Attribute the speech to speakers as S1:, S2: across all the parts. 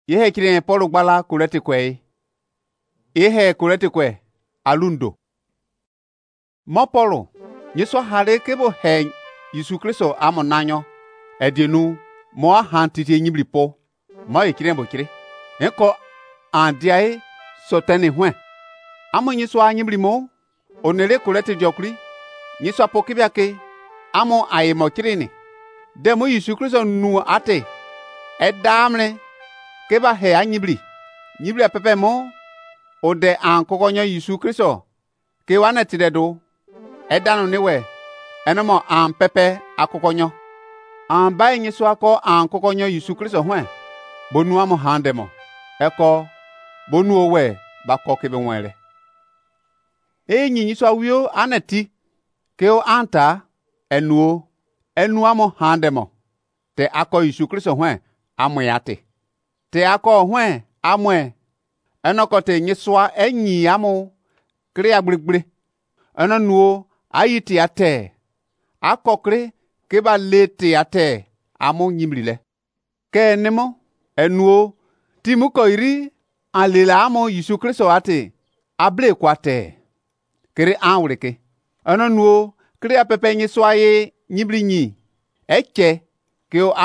S1: Ihe kire Paul gbala kurete kwe. Ihe kurete kwe alundo. Mo Paul nyiso hare kebo he Yesu Kristo amonanyo edienu mo hantiti nyibli po mo ekire bo kire enko andiae sotene hwen amo nyiso anyibli mo onere kurete jokuri nyiso apokibia ke amo aye mo kire ni de mo Yesu Kristo nu ate edamre keba he anyibli pepe mo ode an kokonyo Yesu Kristo ke wana tidedo edanu niwe enemo an pepe akokonyo an bai nyiso ako an kokonyo Yesu Kristo hwen bonu amo handemo eko bonu owe bako kebe nwere enyi nyiso awio anati ke o anta enu amo handemo te ako Yesu Kristo hwen amoyate te ako hwen amwe enokote nyiswa enyi amo krea gbrigbri enonuo ayiti ate akokre keba lete ate amo nyimrile ke nemo enuo timuko iri alila amo Yesu Kristo ate able kwate kere anwreke enonuo krea pepe nyiswa ye nyibli nyi eche ke o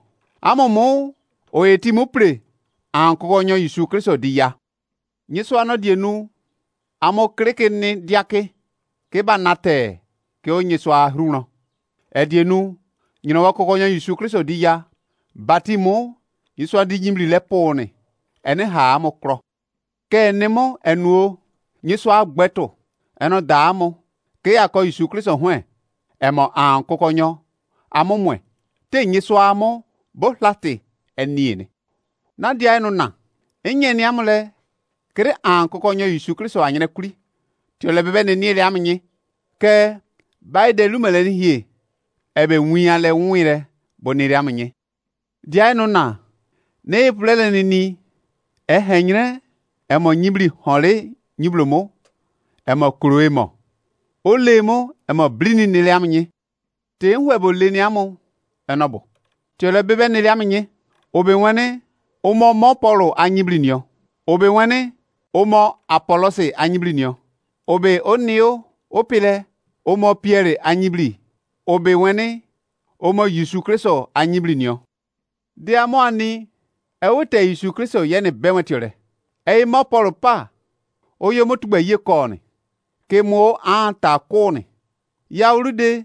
S1: amomo o etimu pre an kokonyo Yesu Kristo diya nyiswa no dienu amo kreke ni diake ke banate ke o nyiswa hruno edienu nyino wa kokonyo Yesu Kristo diya batimo nyiswa di nyimli lepone ene ha amo kro ke nemo enuo nyiswa gbeto eno daamo ke akọ Yesu Kristo hwen emo an kokonyo amomwe te nyiswa amo bohlate eniene na dia eno na enye ni amle kere an kokonyo Yesu Kristo anyene kuri ti ole bebe ne ni ile amnye ke baide lumele ni hie ebe nwia le nwire boniri amnye dia eno na ne plele ni ehenyre emo nyibli hore nyiblomo emo kroemo olemo emo blini ni ile amnye te nhwebo le ni amo enobo ti ole bebe ni ile amnye obe wane omo Paulo anyiblinio obe wane omo Apolose anyiblinio obe onio opile omo Pierre anyibli obe wane omo Yesu Kristo anyiblinio dia mo ani ewote Yesu Kristo yene benwetiore mo Paulo pa oyo motugba ye kone ke mo anta kone ya ulude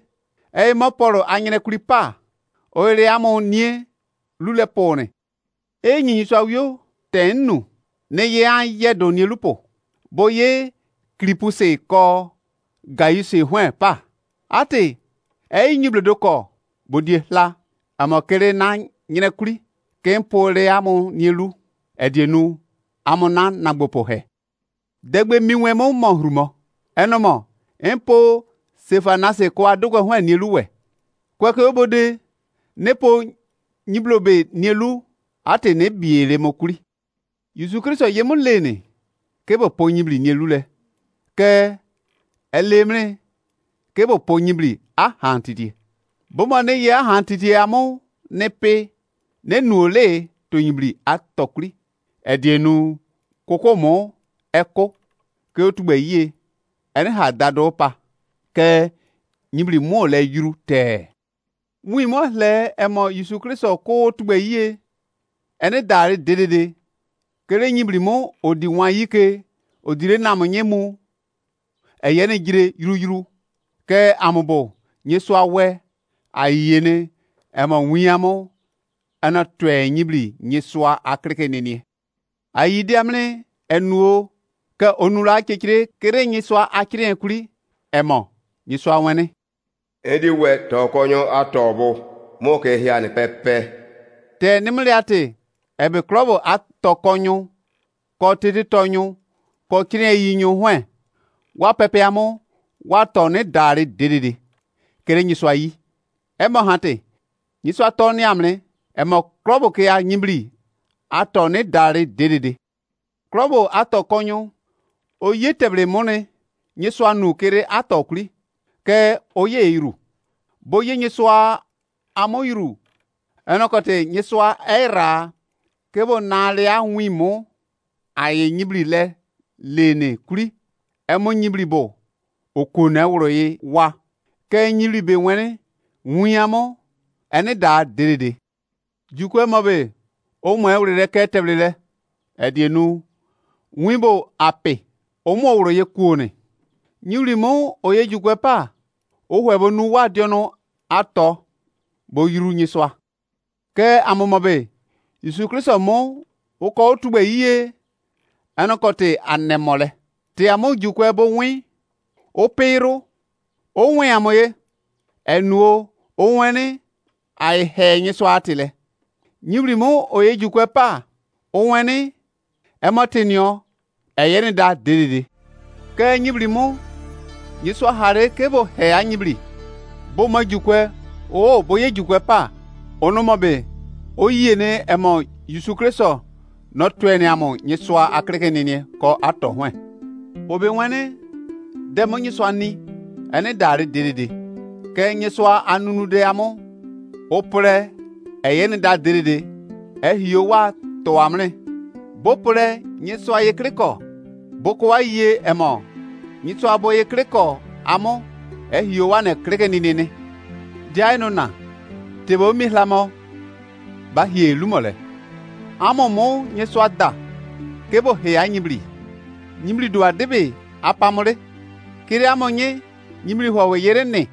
S1: mo Paulo anyene kuri pa ore amo nie lule pone enyi nyiso awio tenu ne ye an yedo ni lupo boye kripuse ko gayuse hwen pa ate nyibledo ko bodie la amokere na nyine kuri kempole amo nielu edienu amona nagbopo he degbe miwe mo mohrumo enomo empo sefanase ko adogo hwen nielu we kweke obode nepo nyiblobe nielu ate ne biele mokuri Yesu Kristo yemu lene kebo ponyibli nielule ke elemre kebo ponyibli a hantiti bomo ne ye a hantiti amo nepe ne nuole to nyibli a tokuri edienu kokomo eko ke otugbe yie ene ha dado pa ke nyibli mo le yuru te mui mo le emo Yesu Kristo ko otugbe yie ene dare dedede kere nyibli mo odi wan yike odire namonye mu eyene jire yuru ke amobo nyeso awe ayene emo wiamo ana twe nyibli nyeso akreke nenie ayide amne enuo ke onula kekire kere nyeso akire kuri emo nyeso awene
S2: ediwe tokonyo atobo mo ke hiane pepe
S1: te nimliate ebe klobo atokonyo ko titi tonyo ko kire yinyo hwen wa pepe amo wa to ne dare dedede kere nyiso ayi emo hante nyiso ato ni amne emo klobo ke ya nyibli ato ne dare dedede klobo atokonyo oye teble mone nyiso anu kere atokuri ke oye iru boye nyiso amo iru enokote nyiso era kebo nale a wimo aye nyibli le lene kuri emo nyibli bo okona woro yi wa ke nyibli be wene wuyamo ene da dedede jukwe mobe o mo ewre ke teblele edienu wibo ape o mo woro ye kuone nyibli mo o ye jukwe pa o hwebo nu wa diono ato bo yiru nyiswa ke amomobe Yesu Kristo mo o ko tugbe yiye anokote anemole ti amo jukwe bo wi o pero o wi amoye enuo o wene ai he nyiswa atile nyibli mo o ye jukwe pa o wene emotinio eyeni da dedede ke nyibli mo nyiswa hare kebo he anyibli bo ma jukwe o bo ye jukwe pa onomobe o yene emo Yesu Kristo no twene amo nyiswa akreke nini ko ato hwe obe wene demo nyiswa ni ene dare dedede ke nyiswa anunu de amo opre eyene da dedede ehio wa to amne bopre nyiswa ye kreko boko wa ye emo nyiswa bo ye kreko amo ehio wa ne kreke nini ne jaino na tebo mihlamo ba hie lumole amo mo nyeswa da kebo he anyibli nyibli do adebe apamore kire amo nye nyibli ho yere ne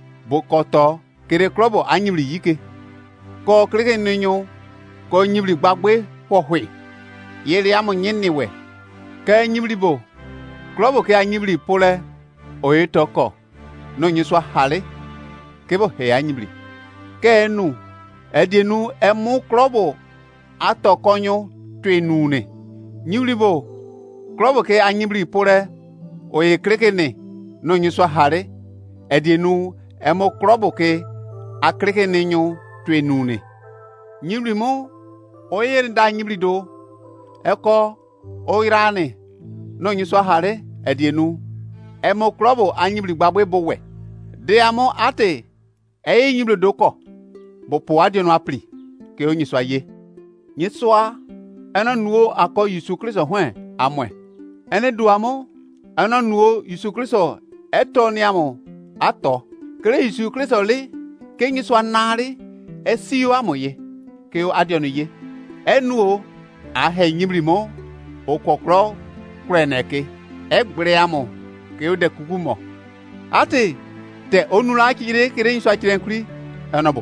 S1: bokoto kire krobo anyibli yike ko kreke ninyo ko nyibli gbagbe ho hwe yere amo nye niwe ka nyibli bo krobo ke anyibli pole oyetoko no nyeswa hale kebo he anyibli ke nu edienu emu krobo atokonyo twenune nyulibo krobo ke anyibli pore oye krekene no nyiswa hare edienu emu krobo ke akrekene nyu twenune nyulimo oye nda nyibli do eko oirane no nyiswa hare edienu emu krobo anyibli gbagbe bowe de amo ate eye nyibli do ko bo po adienu apli ke onyiswa ye nyiswa ena nuo ako Yesu Kristo hwen amwe ene duamo ena nuo Yesu Kristo eto ni amo ato kre Yesu Kristo le ke nyiswa nari esio amoye ke adienu ye enuo a he nyibri mo okokro kreneke egbere amo ke ode kugumo ate te onula kire kre nyiswa kirenkuri enobo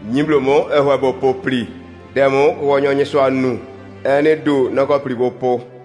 S2: nyiblomo ehwebo popli demo wonyo nyiswa nu ene do nako pribo po